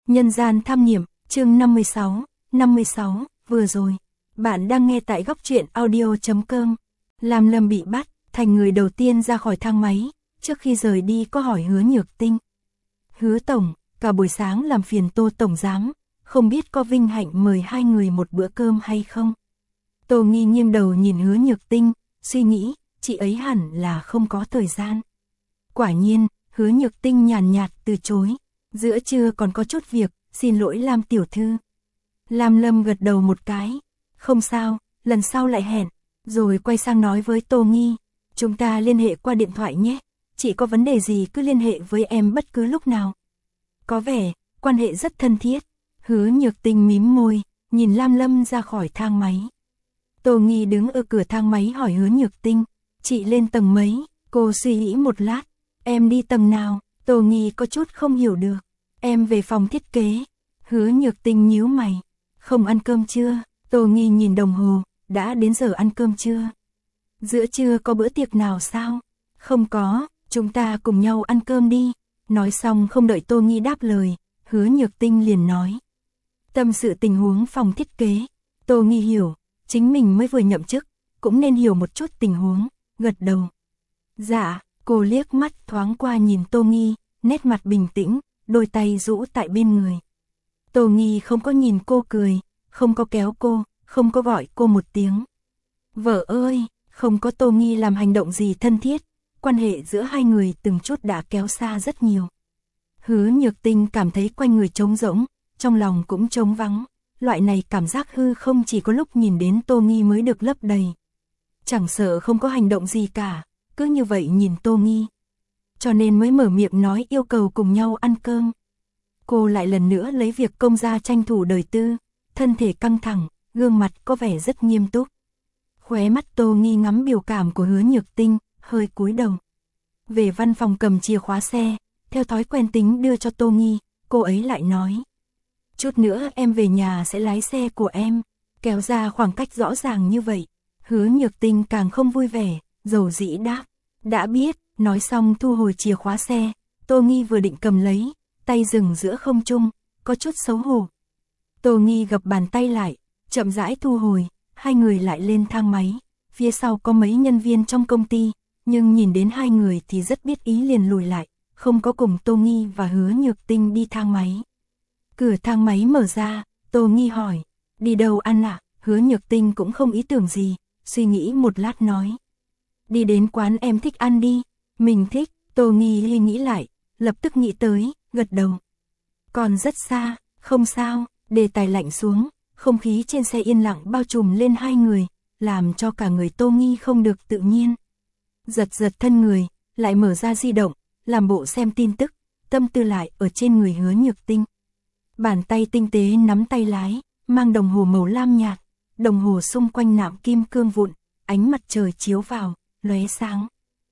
Nhân gian tham nghiệm, chương 56, vừa rồi. Bạn đang nghe tại góc truyện audio.com. Lam Lâm bị bắt, thành người đầu tiên ra khỏi thang máy, trước khi rời đi có hỏi Hứa Nhược Tinh. Hứa Tổng, cả buổi sáng làm phiền Tô Tổng Giám, không biết có vinh hạnh mời hai người một bữa cơm hay không? Tô Nghi nghiêng đầu nhìn Hứa Nhược Tinh, suy nghĩ, chị ấy hẳn là không có thời gian. Quả nhiên, Hứa Nhược Tinh nhàn nhạt từ chối. Giữa trưa còn có chút việc, xin lỗi Lam tiểu thư. Lam Lâm gật đầu một cái. Không sao, lần sau lại hẹn. Rồi quay sang nói với Tô Nghi. Chúng ta liên hệ qua điện thoại nhé. Chị có vấn đề gì cứ liên hệ với em bất cứ lúc nào. Có vẻ, quan hệ rất thân thiết. Hứa Nhược Tinh mím môi, nhìn Lam Lâm ra khỏi thang máy. Tô Nghi đứng ở cửa thang máy hỏi Hứa Nhược Tinh. Chị lên tầng mấy? Cô suy nghĩ một lát. Em đi tầng nào? Tô Nghi có chút không hiểu được. Em về phòng thiết kế. Hứa Nhược Tinh nhíu mày. Không ăn cơm chưa? Tô Nghi nhìn đồng hồ, đã đến giờ ăn cơm chưa? Giữa trưa có bữa tiệc nào sao? Không có, chúng ta cùng nhau ăn cơm đi. Nói xong không đợi Tô Nghi đáp lời, Hứa Nhược Tinh liền nói. Tâm sự tình huống phòng thiết kế. Tô Nghi hiểu, chính mình mới vừa nhậm chức, cũng nên hiểu một chút tình huống, gật đầu. Dạ, cô liếc mắt thoáng qua nhìn Tô Nghi, nét mặt bình tĩnh, đôi tay rũ tại bên người. Tô Nghi không có nhìn cô cười, không có kéo cô, không có gọi cô một tiếng. Vợ ơi, không có Tô Nghi làm hành động gì thân thiết, quan hệ giữa hai người từng chút đã kéo xa rất nhiều. Hứa Nhược Tinh cảm thấy quanh người trống rỗng, trong lòng cũng trống vắng, loại này cảm giác hư không chỉ có lúc nhìn đến Tô Nghi mới được lấp đầy. Chẳng sợ không có hành động gì cả, cứ như vậy nhìn Tô Nghi. Cho nên mới mở miệng nói yêu cầu cùng nhau ăn cơm. Cô lại lần nữa lấy việc công ra tranh thủ đời tư, thân thể căng thẳng, gương mặt có vẻ rất nghiêm túc. Khóe mắt Tô Nghi ngắm biểu cảm của Hứa Nhược Tinh, hơi cúi đầu. Về văn phòng cầm chìa khóa xe, theo thói quen tính đưa cho Tô Nghi, cô ấy lại nói. Chút nữa em về nhà sẽ lái xe của em, kéo ra khoảng cách rõ ràng như vậy. Hứa Nhược Tinh càng không vui vẻ, dầu dĩ đáp. Đã biết, nói xong thu hồi chìa khóa xe, Tô Nghi vừa định cầm lấy, tay dừng giữa không trung, có chút xấu hổ. Tô Nghi gập bàn tay lại, chậm rãi thu hồi, hai người lại lên thang máy, phía sau có mấy nhân viên trong công ty, nhưng nhìn đến hai người thì rất biết ý liền lùi lại, không có cùng Tô Nghi và Hứa Nhược Tinh đi thang máy. Cửa thang máy mở ra, Tô Nghi hỏi, đi đâu ăn ạ? Hứa Nhược Tinh cũng không ý tưởng gì, suy nghĩ một lát nói. Đi đến quán em thích ăn đi, mình thích. Tô Nghi nghĩ lại, lập tức nghĩ tới, gật đầu. Còn rất xa, không sao, đề tài lạnh xuống, không khí trên xe yên lặng bao trùm lên hai người, làm cho cả người Tô Nghi không được tự nhiên. Giật thân người, lại mở ra di động, làm bộ xem tin tức, tâm tư lại ở trên người Hứa Nhược Tinh. Bàn tay tinh tế nắm tay lái, mang đồng hồ màu lam nhạt, đồng hồ xung quanh nạm kim cương vụn, ánh mặt trời chiếu vào, lóe sáng.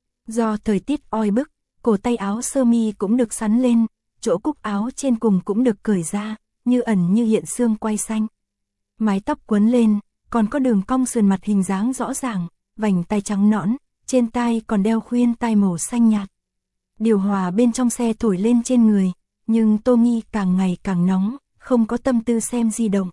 Do thời tiết oi bức, cổ tay áo sơ mi cũng được sắn lên, chỗ cúc áo trên cùng cũng được cởi ra, như ẩn như hiện xương quai xanh. Mái tóc quấn lên, còn có đường cong sườn mặt hình dáng rõ ràng, vành tai trắng nõn, trên tai còn đeo khuyên tai màu xanh nhạt. Điều hòa bên trong xe thổi lên trên người, nhưng Tô Nghi càng ngày càng nóng, không có tâm tư xem di động.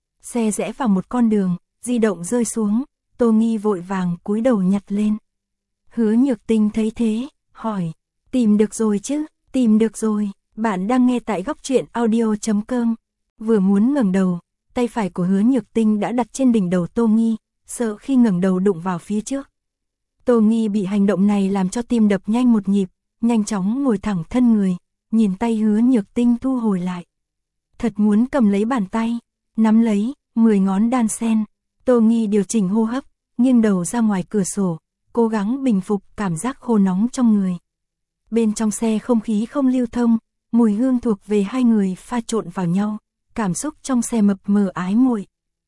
Xe rẽ vào một con đường, di động rơi xuống, Tô Nghi vội vàng cúi đầu nhặt lên. Hứa Nhược Tinh thấy thế, hỏi, tìm được rồi chứ? Tìm được rồi, bạn đang nghe tại góc truyện audio.com. Vừa muốn ngẩng đầu, tay phải của Hứa Nhược Tinh đã đặt trên đỉnh đầu Tô Nghi, sợ khi ngẩng đầu đụng vào phía trước. Tô Nghi bị hành động này làm cho tim đập nhanh một nhịp, nhanh chóng ngồi thẳng thân người, nhìn tay Hứa Nhược Tinh thu hồi lại. Thật muốn cầm lấy bàn tay, nắm lấy, 10 ngón đan sen. Tô Nghi điều chỉnh hô hấp, nghiêng đầu ra ngoài cửa sổ, cố gắng bình phục cảm giác khô nóng trong người. Bên trong xe không khí không lưu thông, mùi hương thuộc về hai người pha trộn vào nhau, cảm xúc trong xe mập mờ ái muội.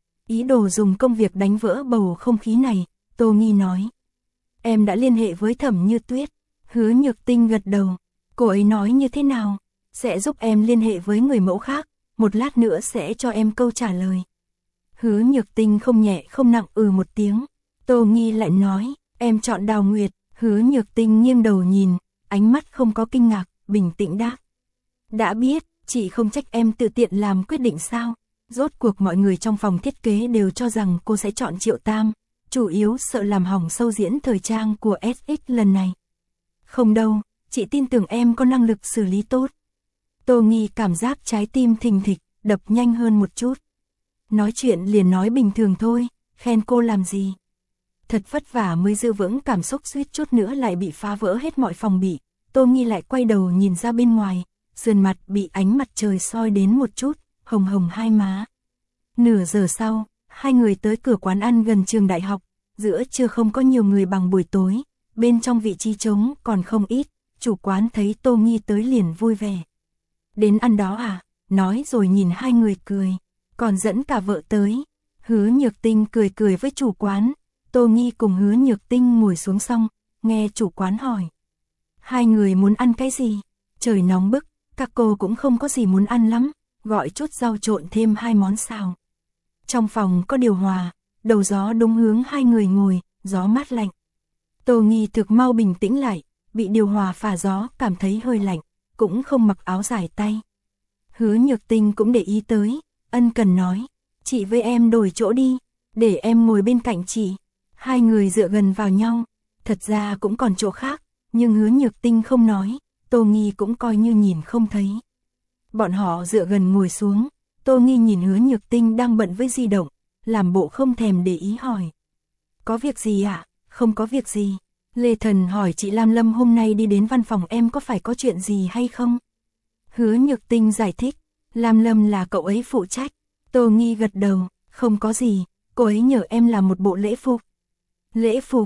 Ý đồ dùng công việc đánh vỡ bầu không khí này, Tô Nghi nói. Em đã liên hệ với Thẩm Như Tuyết. Hứa Nhược Tinh gật đầu. Cô ấy nói như thế nào? Sẽ giúp em liên hệ với người mẫu khác, một lát nữa sẽ cho em câu trả lời. Hứa Nhược Tinh không nhẹ không nặng một tiếng. Tô Nghi lại nói, em chọn Đào Nguyệt. Hứa Nhược Tinh nghiêng đầu nhìn, ánh mắt không có kinh ngạc, bình tĩnh đáp. Đã biết, Chị không trách em tự tiện làm quyết định sao? Rốt cuộc mọi người trong phòng thiết kế đều cho rằng cô sẽ chọn Triệu Tam, chủ yếu sợ làm hỏng show diễn thời trang của SX lần này. Không đâu, chị tin tưởng em có năng lực xử lý tốt. Tô Nghi cảm giác trái tim thình thịch, đập nhanh hơn một chút. Nói chuyện liền nói bình thường thôi, khen cô làm gì. Thật vất vả mới giữ vững cảm xúc, suýt chút nữa lại bị phá vỡ hết mọi phòng bị. Tô Nghi lại quay đầu nhìn ra bên ngoài, sườn mặt bị ánh mặt trời soi đến một chút, hồng hồng hai má. Nửa giờ sau, hai người tới cửa quán ăn gần trường đại học, giữa trưa không có nhiều người bằng buổi tối, bên trong vị trí trống còn không ít, chủ quán thấy Tô Nghi tới liền vui vẻ. Đến ăn đó à? Nói rồi nhìn hai người cười, còn dẫn cả vợ tới. Hứa Nhược Tinh cười cười với chủ quán, Tô Nghi cùng Hứa Nhược Tinh ngồi xuống xong, nghe chủ quán hỏi. Hai người muốn ăn cái gì? Trời nóng bức, các cô cũng không có gì muốn ăn lắm, gọi chút rau trộn thêm 2 món xào. Trong phòng có điều hòa, đầu gió đúng hướng hai người ngồi, gió mát lạnh. Tô Nghi thực mau bình tĩnh lại, bị điều hòa phả gió cảm thấy hơi lạnh, cũng không mặc áo dài tay. Hứa Nhược Tinh cũng để ý tới, ân cần nói, chị với em đổi chỗ đi, để em ngồi bên cạnh chị. Hai người dựa gần vào nhau, thật ra cũng còn chỗ khác, nhưng Hứa Nhược Tinh không nói, Tô Nghi cũng coi như nhìn không thấy. Bọn họ dựa gần ngồi xuống, Tô Nghi nhìn Hứa Nhược Tinh đang bận với di động, làm bộ không thèm để ý hỏi. Có việc gì ạ? Không có việc gì. Lê Thần hỏi chị Lam Lâm hôm nay đi đến văn phòng em có phải có chuyện gì hay không? Hứa Nhược Tinh giải thích, Lam Lâm là cậu ấy phụ trách. Tô Nghi gật đầu, không có gì, cô ấy nhờ em làm một bộ lễ phục. Lễ phục,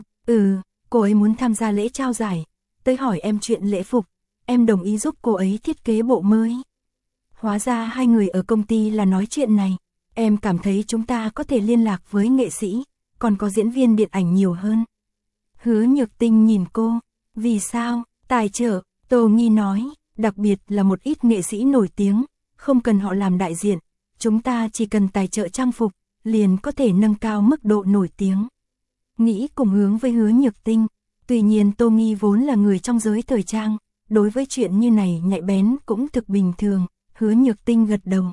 cô ấy muốn tham gia lễ trao giải, tới hỏi em chuyện lễ phục, em đồng ý giúp cô ấy thiết kế bộ mới. Hóa ra hai người ở công ty là nói chuyện này, em cảm thấy chúng ta có thể liên lạc với nghệ sĩ, còn có diễn viên điện ảnh nhiều hơn. Hứa Nhược Tinh nhìn cô, vì sao, tài trợ, Tô Nghi nói, đặc biệt là một ít nghệ sĩ nổi tiếng, không cần họ làm đại diện, chúng ta chỉ cần tài trợ trang phục, liền có thể nâng cao mức độ nổi tiếng. Nghĩ cùng hướng với Hứa Nhược Tinh, tuy nhiên Tô Nghi vốn là người trong giới thời trang, đối với chuyện như này nhạy bén cũng thực bình thường. Hứa Nhược Tinh gật đầu.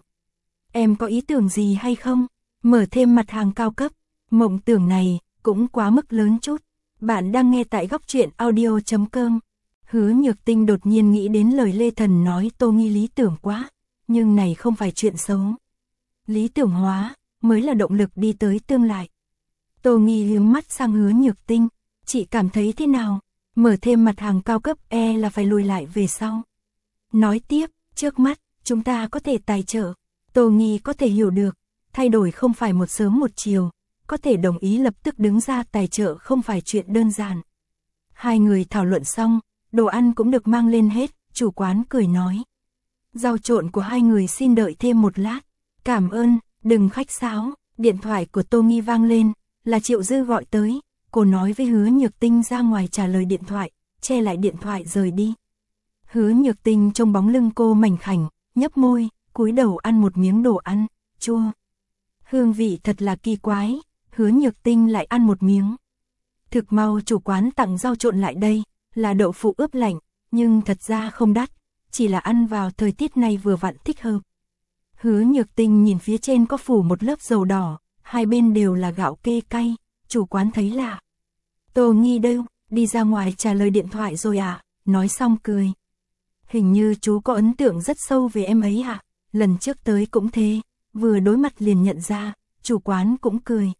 Em có ý tưởng gì hay không? Mở thêm mặt hàng cao cấp, mộng tưởng này cũng quá mức lớn chút. Bạn đang nghe tại góc truyện audio.com. Hứa Nhược Tinh đột nhiên nghĩ đến lời Lê Thần nói Tô Nghi lý tưởng quá, nhưng này không phải chuyện xấu. Lý tưởng hóa mới là động lực đi tới tương lai. Tô Nghi hướng mắt sang Hứa Nhược Tinh, chị cảm thấy thế nào? Mở thêm mặt hàng cao cấp là phải lùi lại về sau. Nói tiếp, trước mắt chúng ta có thể tài trợ. Tô Nghi có thể hiểu được, thay đổi không phải một sớm một chiều, có thể đồng ý lập tức đứng ra tài trợ không phải chuyện đơn giản. Hai người thảo luận xong, đồ ăn cũng được mang lên hết, chủ quán cười nói. Rau trộn của hai người xin đợi thêm một lát. Cảm ơn, đừng khách sáo. Điện thoại của Tô Nghi vang lên, là Triệu Dư gọi tới. Cô nói với Hứa Nhược Tinh ra ngoài trả lời điện thoại, che lại điện thoại rời đi. Hứa Nhược Tinh trông bóng lưng cô mảnh khảnh, nhấp môi, cúi đầu ăn một miếng đồ ăn, chua. Hương vị thật là kỳ quái, Hứa Nhược Tinh lại ăn một miếng. Thực mau chủ quán tặng rau trộn lại đây, là đậu phụ ướp lạnh, nhưng thật ra không đắt, chỉ là ăn vào thời tiết này vừa vặn thích hợp. Hứa Nhược Tinh nhìn phía trên có phủ một lớp dầu đỏ, hai bên đều là gạo kê cay, chủ quán thấy lạ. Tô Nghi đâu, đi ra ngoài trả lời điện thoại rồi à, nói xong cười. Hình như chú có ấn tượng rất sâu về em ấy à, lần trước tới cũng thế, vừa đối mặt liền nhận ra, chủ quán cũng cười.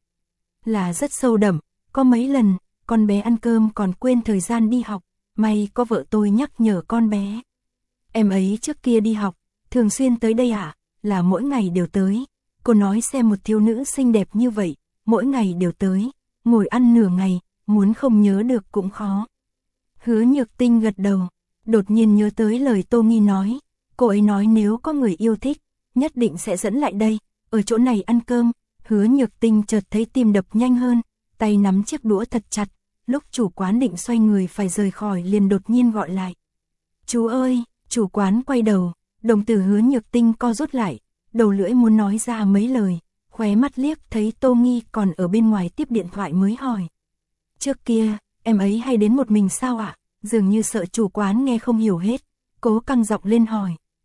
Là rất sâu đậm, có mấy lần, con bé ăn cơm còn quên thời gian đi học, may có vợ tôi nhắc nhở con bé. Em ấy trước kia đi học, thường xuyên tới đây à, là mỗi ngày đều tới. Cô nói xem một thiếu nữ xinh đẹp như vậy, mỗi ngày đều tới, ngồi ăn nửa ngày, muốn không nhớ được cũng khó. Hứa Nhược Tinh gật đầu, đột nhiên nhớ tới lời Tô Nghi nói, cô ấy nói nếu có người yêu thích, nhất định sẽ dẫn lại đây, ở chỗ này ăn cơm. Hứa Nhược Tinh chợt thấy tim đập nhanh hơn, tay nắm chiếc đũa thật chặt, lúc chủ quán định xoay người phải rời khỏi liền đột nhiên gọi lại. Chú ơi, chủ quán quay đầu, đồng tử Hứa Nhược Tinh co rút lại, đầu lưỡi muốn nói ra mấy lời, khóe mắt liếc thấy Tô Nghi còn ở bên ngoài tiếp điện thoại mới hỏi. Trước kia, em ấy hay đến một mình sao ạ? Dường như sợ chủ quán nghe không hiểu hết, cố căng giọng lên hỏi.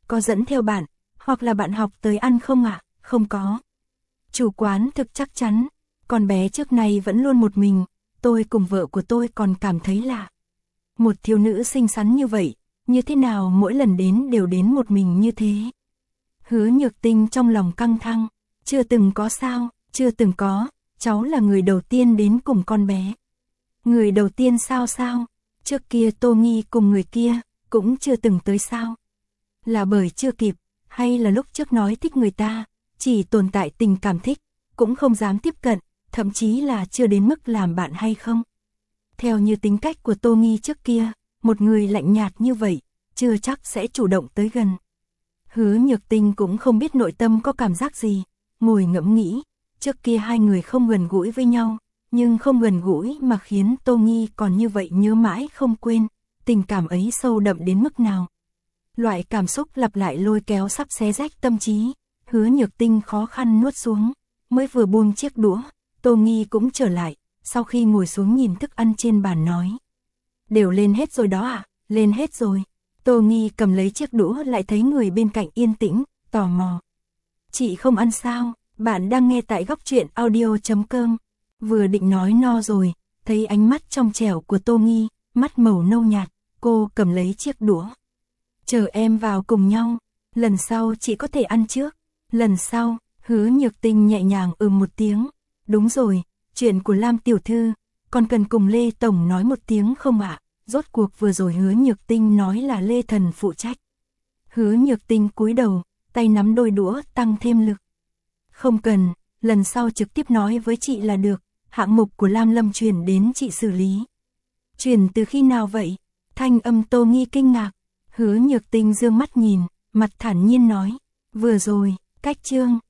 có dẫn theo bạn, hoặc là bạn học tới ăn không ạ? Không có. Chủ quán thực chắc chắn, con bé trước này vẫn luôn một mình, tôi cùng vợ của tôi còn cảm thấy lạ. Một thiếu nữ xinh xắn như vậy, như thế nào mỗi lần đến đều đến một mình như thế? Hứa Nhược Tinh trong lòng căng thẳng, chưa từng có sao, chưa từng có, cháu là người đầu tiên đến cùng con bé. Người đầu tiên sao? Trước kia Tô Nghi cùng người kia, cũng chưa từng tới sao? Là bởi chưa kịp, hay là lúc trước nói thích người ta, chỉ tồn tại tình cảm thích, cũng không dám tiếp cận, thậm chí là chưa đến mức làm bạn hay không? Theo như tính cách của Tô Nghi trước kia, một người lạnh nhạt như vậy, chưa chắc sẽ chủ động tới gần. Hứa Nhược Tinh cũng không biết nội tâm có cảm giác gì, ngồi ngẫm nghĩ, trước kia hai người không gần gũi với nhau, nhưng không gần gũi mà khiến Tô Nghi còn như vậy nhớ mãi không quên, tình cảm ấy sâu đậm đến mức nào. Loại cảm xúc lặp lại lôi kéo sắp xé rách tâm trí, Hứa Nhược Tinh khó khăn nuốt xuống, mới vừa buông chiếc đũa, Tô Nghi cũng trở lại, sau khi ngồi xuống nhìn thức ăn trên bàn nói. Đều lên hết rồi đó à? Lên hết rồi. Tô Nghi cầm lấy chiếc đũa lại thấy người bên cạnh yên tĩnh, tò mò. Chị không ăn sao? Bạn đang nghe tại góc truyện audio.com. Vừa định nói no rồi, thấy ánh mắt trong trẻo của Tô Nghi, mắt màu nâu nhạt, cô cầm lấy chiếc đũa. Chờ em vào cùng nhau, lần sau chị có thể ăn trước. Lần sau, Hứa Nhược Tinh nhẹ nhàng một tiếng. Đúng rồi, chuyện của Lam tiểu thư, còn cần cùng Lê Tổng nói một tiếng không ạ? Rốt cuộc vừa rồi Hứa Nhược Tinh nói là Lê Thần phụ trách. Hứa Nhược Tinh cúi đầu, tay nắm đôi đũa tăng thêm lực. Không cần, lần sau trực tiếp nói với chị là được, hạng mục của Lam Lâm chuyển đến chị xử lý. Chuyển từ khi nào vậy? Thanh âm Tô Nghi kinh ngạc. Hứa Nhược Tinh dương mắt nhìn, mặt thản nhiên nói, vừa rồi, cách chương.